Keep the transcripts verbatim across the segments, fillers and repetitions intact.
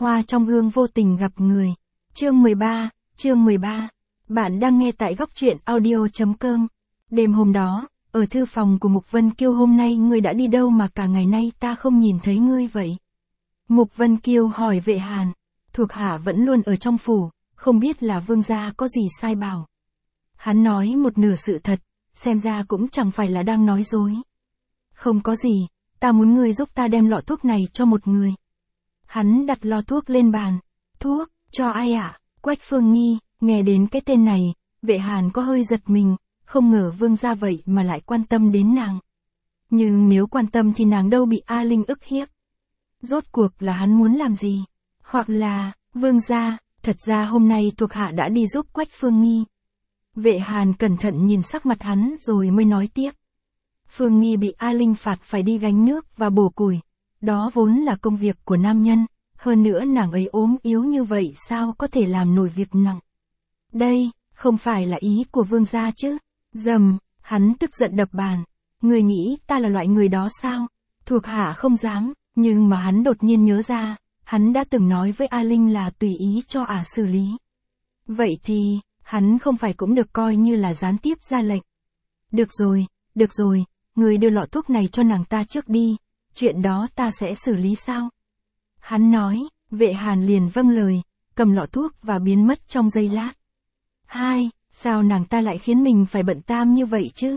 Hoa trong gương vô tình gặp người. Chương mười ba, chương mười ba. Bạn đang nghe tại góc truyện audio chấm com. Đêm hôm đó, ở thư phòng của Mục Vân Kiêu, hôm nay ngươi đã đi đâu mà cả ngày nay ta không nhìn thấy ngươi vậy? Mục Vân Kiêu hỏi Vệ Hàn. Thuộc hạ vẫn luôn ở trong phủ, không biết là vương gia có gì sai bảo. Hắn nói một nửa sự thật, xem ra cũng chẳng phải là đang nói dối. Không có gì, ta muốn ngươi giúp ta đem lọ thuốc này cho một người. Hắn đặt lọ thuốc lên bàn. Thuốc, cho ai ạ? À? Quách Phương Nghi, nghe đến cái tên này, Vệ Hàn có hơi giật mình, không ngờ vương gia vậy mà lại quan tâm đến nàng. Nhưng nếu quan tâm thì nàng đâu bị A Linh ức hiếp. Rốt cuộc là hắn muốn làm gì? Hoặc là, vương gia, thật ra hôm nay thuộc hạ đã đi giúp Quách Phương Nghi. Vệ Hàn cẩn thận nhìn sắc mặt hắn rồi mới nói tiếp. Phương Nghi bị A Linh phạt phải đi gánh nước và bổ củi. Đó vốn là công việc của nam nhân, hơn nữa nàng ấy ốm yếu như vậy sao có thể làm nổi việc nặng. Đây, không phải là ý của vương gia chứ. Dầm, hắn tức giận đập bàn. Người nghĩ ta là loại người đó sao? Thuộc hạ không dám, nhưng mà hắn đột nhiên nhớ ra, hắn đã từng nói với A Linh là tùy ý cho ả xử lý. Vậy thì, hắn không phải cũng được coi như là gián tiếp ra lệnh. Được rồi, được rồi, người đưa lọ thuốc này cho nàng ta trước đi, chuyện đó ta sẽ xử lý sao? Hắn nói, Vệ Hàn liền vâng lời, cầm lọ thuốc và biến mất trong giây lát. Hai, sao nàng ta lại khiến mình phải bận tam như vậy chứ?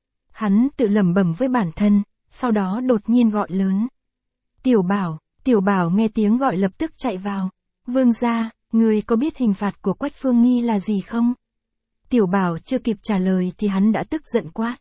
Hắn tự lẩm bẩm với bản thân, sau đó đột nhiên gọi lớn. Tiểu Bảo, Tiểu Bảo nghe tiếng gọi lập tức chạy vào. Vương gia, người có biết hình phạt của Quách Phương Nghi là gì không? Tiểu Bảo chưa kịp trả lời thì hắn đã tức giận quát.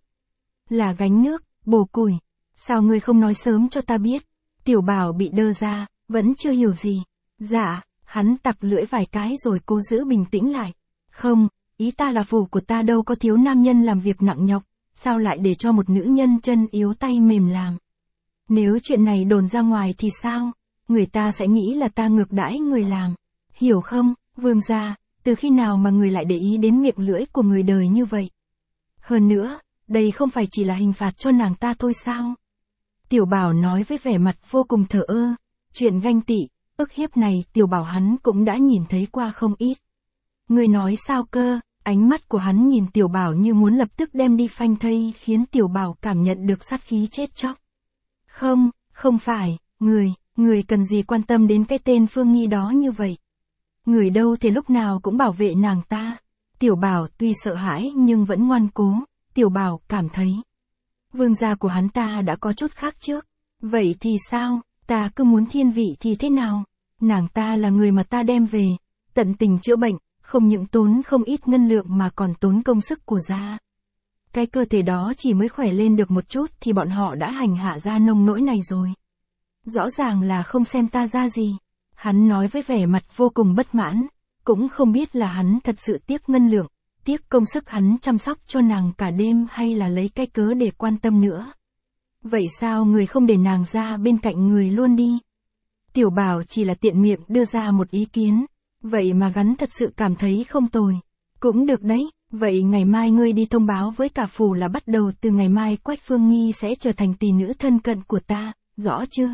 Là gánh nước, bổ củi. Sao ngươi không nói sớm cho ta biết? Tiểu Bảo bị đơ ra, vẫn chưa hiểu gì. Dạ, hắn tặc lưỡi vài cái rồi cố giữ bình tĩnh lại. Không, ý ta là phủ của ta đâu có thiếu nam nhân làm việc nặng nhọc, sao lại để cho một nữ nhân chân yếu tay mềm làm? Nếu chuyện này đồn ra ngoài thì sao? Người ta sẽ nghĩ là ta ngược đãi người làm. Hiểu không, vương gia, từ khi nào mà người lại để ý đến miệng lưỡi của người đời như vậy? Hơn nữa, đây không phải chỉ là hình phạt cho nàng ta thôi sao? Tiểu Bảo nói với vẻ mặt vô cùng thờ ơ. Chuyện ganh tị, ức hiếp này Tiểu Bảo hắn cũng đã nhìn thấy qua không ít. Người nói sao cơ? Ánh mắt của hắn nhìn Tiểu Bảo như muốn lập tức đem đi phanh thây, khiến Tiểu Bảo cảm nhận được sát khí chết chóc. Không, không phải, người, người cần gì quan tâm đến cái tên Phương Nghi đó như vậy? Người đâu thì lúc nào cũng bảo vệ nàng ta. Tiểu Bảo tuy sợ hãi nhưng vẫn ngoan cố. Tiểu Bảo cảm thấy vương gia của hắn ta đã có chút khác trước. Vậy thì sao, ta cứ muốn thiên vị thì thế nào? Nàng ta là người mà ta đem về, tận tình chữa bệnh, không những tốn không ít ngân lượng mà còn tốn công sức của gia. Cái cơ thể đó chỉ mới khỏe lên được một chút thì bọn họ đã hành hạ ra nông nỗi này rồi. Rõ ràng là không xem ta ra gì. Hắn nói với vẻ mặt vô cùng bất mãn, cũng không biết là hắn thật sự tiếc ngân lượng, tiếc công sức hắn chăm sóc cho nàng cả đêm hay là lấy cái cớ để quan tâm nữa. Vậy sao người không để nàng ra bên cạnh người luôn đi? Tiểu Bảo chỉ là tiện miệng đưa ra một ý kiến, vậy mà gắn thật sự cảm thấy không tồi. Cũng được đấy, vậy ngày mai ngươi đi thông báo với cả phủ là bắt đầu từ ngày mai Quách Phương Nghi sẽ trở thành tỷ nữ thân cận của ta, rõ chưa?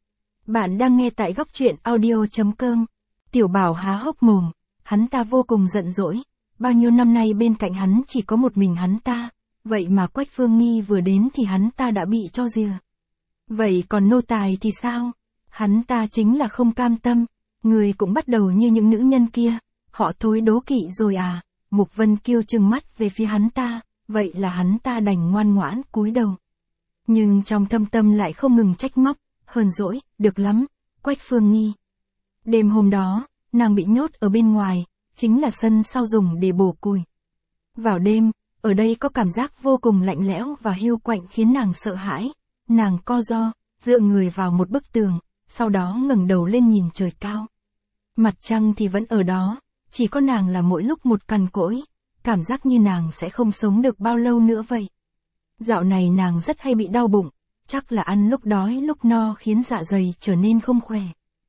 Bạn đang nghe tại góc truyện audio chấm com. Tiểu Bảo há hốc mồm, hắn ta vô cùng giận dỗi. Bao nhiêu năm nay bên cạnh hắn chỉ có một mình hắn ta, vậy mà Quách Phương Nghi vừa đến thì hắn ta đã bị cho rìa. Vậy còn nô tài thì sao? Hắn ta chính là không cam tâm, người cũng bắt đầu như những nữ nhân kia, họ thối đố kỵ rồi à? Mục Vân Kiêu trừng mắt về phía hắn ta, vậy là hắn ta đành ngoan ngoãn cúi đầu. Nhưng trong thâm tâm lại không ngừng trách móc, hờn dỗi, được lắm, Quách Phương Nghi. Đêm hôm đó, nàng bị nhốt ở bên ngoài, chính là sân sau dùng để bổ củi. Vào đêm, ở đây có cảm giác vô cùng lạnh lẽo và hiu quạnh khiến nàng sợ hãi. Nàng co ro, dựa người vào một bức tường, sau đó ngẩng đầu lên nhìn trời cao. Mặt trăng thì vẫn ở đó, chỉ có nàng là mỗi lúc một cằn cỗi, cảm giác như nàng sẽ không sống được bao lâu nữa vậy. Dạo này nàng rất hay bị đau bụng, chắc là ăn lúc đói lúc no khiến dạ dày trở nên không khỏe.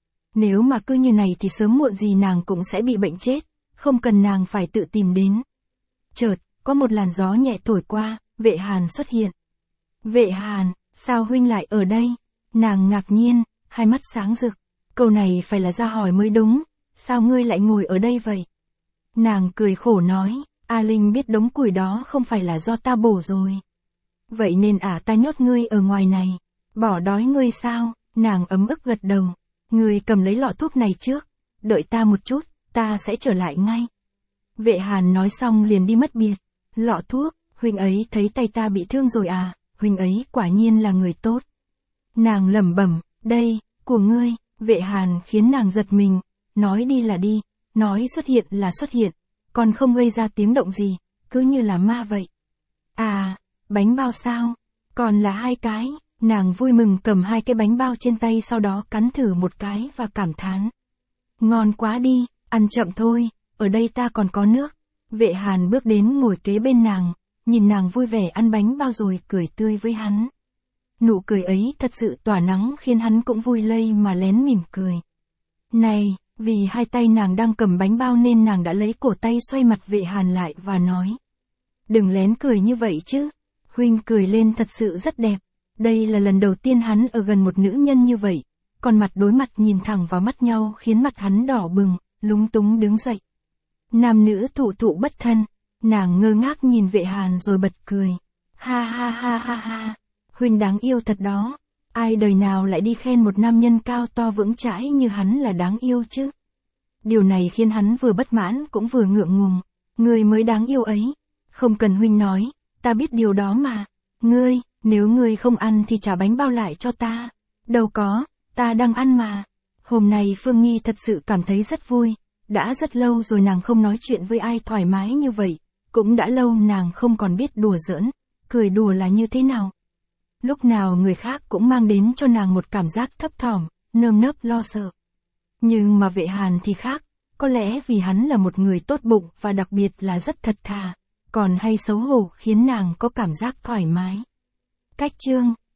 Nếu mà cứ như này thì sớm muộn gì nàng cũng sẽ bị bệnh chết, không cần nàng phải tự tìm đến. Chợt, có một làn gió nhẹ thổi qua, Vệ Hàn xuất hiện. Vệ Hàn, sao huynh lại ở đây? Nàng ngạc nhiên, hai mắt sáng rực. câu này phải là ra hỏi mới đúng, sao ngươi lại ngồi ở đây vậy? Nàng cười khổ nói, A Linh biết đống củi đó không phải là do ta bổ rồi. Vậy nên ả ta nhốt ngươi ở ngoài này, bỏ đói ngươi sao? Nàng ấm ức gật đầu, ngươi cầm lấy lọ thuốc này trước, đợi ta một chút, ta sẽ trở lại ngay. Vệ Hàn nói xong liền đi mất biệt. Lọ thuốc, huynh ấy thấy tay ta bị thương rồi à, huynh ấy quả nhiên là người tốt. Nàng lẩm bẩm, đây, của ngươi. Vệ Hàn khiến nàng giật mình, nói đi là đi, nói xuất hiện là xuất hiện, còn không gây ra tiếng động gì, cứ như là ma vậy. À, bánh bao sao? Còn là hai cái. Nàng vui mừng cầm hai cái bánh bao trên tay sau đó cắn thử một cái và cảm thán. Ngon quá đi, ăn chậm thôi, ở đây ta còn có nước. Vệ Hàn bước đến ngồi kế bên nàng, nhìn nàng vui vẻ ăn bánh bao rồi cười tươi với hắn. Nụ cười ấy thật sự tỏa nắng khiến hắn cũng vui lây mà lén mỉm cười. Này, vì hai tay nàng đang cầm bánh bao nên nàng đã lấy cổ tay xoay mặt Vệ Hàn lại và nói. Đừng lén cười như vậy chứ, huynh cười lên thật sự rất đẹp. Đây là lần đầu tiên hắn ở gần một nữ nhân như vậy, còn mặt đối mặt nhìn thẳng vào mắt nhau khiến mặt hắn đỏ bừng, lúng túng đứng dậy. Nam nữ thụ thụ bất thân, nàng ngơ ngác nhìn Vệ Hàn rồi bật cười. Ha ha ha ha ha, huynh đáng yêu thật đó, ai đời nào lại đi khen một nam nhân cao to vững chãi như hắn là đáng yêu chứ. Điều này khiến hắn vừa bất mãn cũng vừa ngượng ngùng, ngươi mới đáng yêu ấy, không cần huynh nói, ta biết điều đó mà, ngươi. Nếu ngươi không ăn thì trả bánh bao lại cho ta. Đâu có, ta đang ăn mà. Hôm nay Phương Nghi thật sự cảm thấy rất vui. Đã rất lâu rồi nàng không nói chuyện với ai thoải mái như vậy. Cũng đã lâu nàng không còn biết đùa giỡn, cười đùa là như thế nào. Lúc nào người khác cũng mang đến cho nàng một cảm giác thấp thỏm, nơm nớp lo sợ. Nhưng mà Vệ Hàn thì khác, có lẽ vì hắn là một người tốt bụng và đặc biệt là rất thật thà, còn hay xấu hổ khiến nàng có cảm giác thoải mái. Cách chương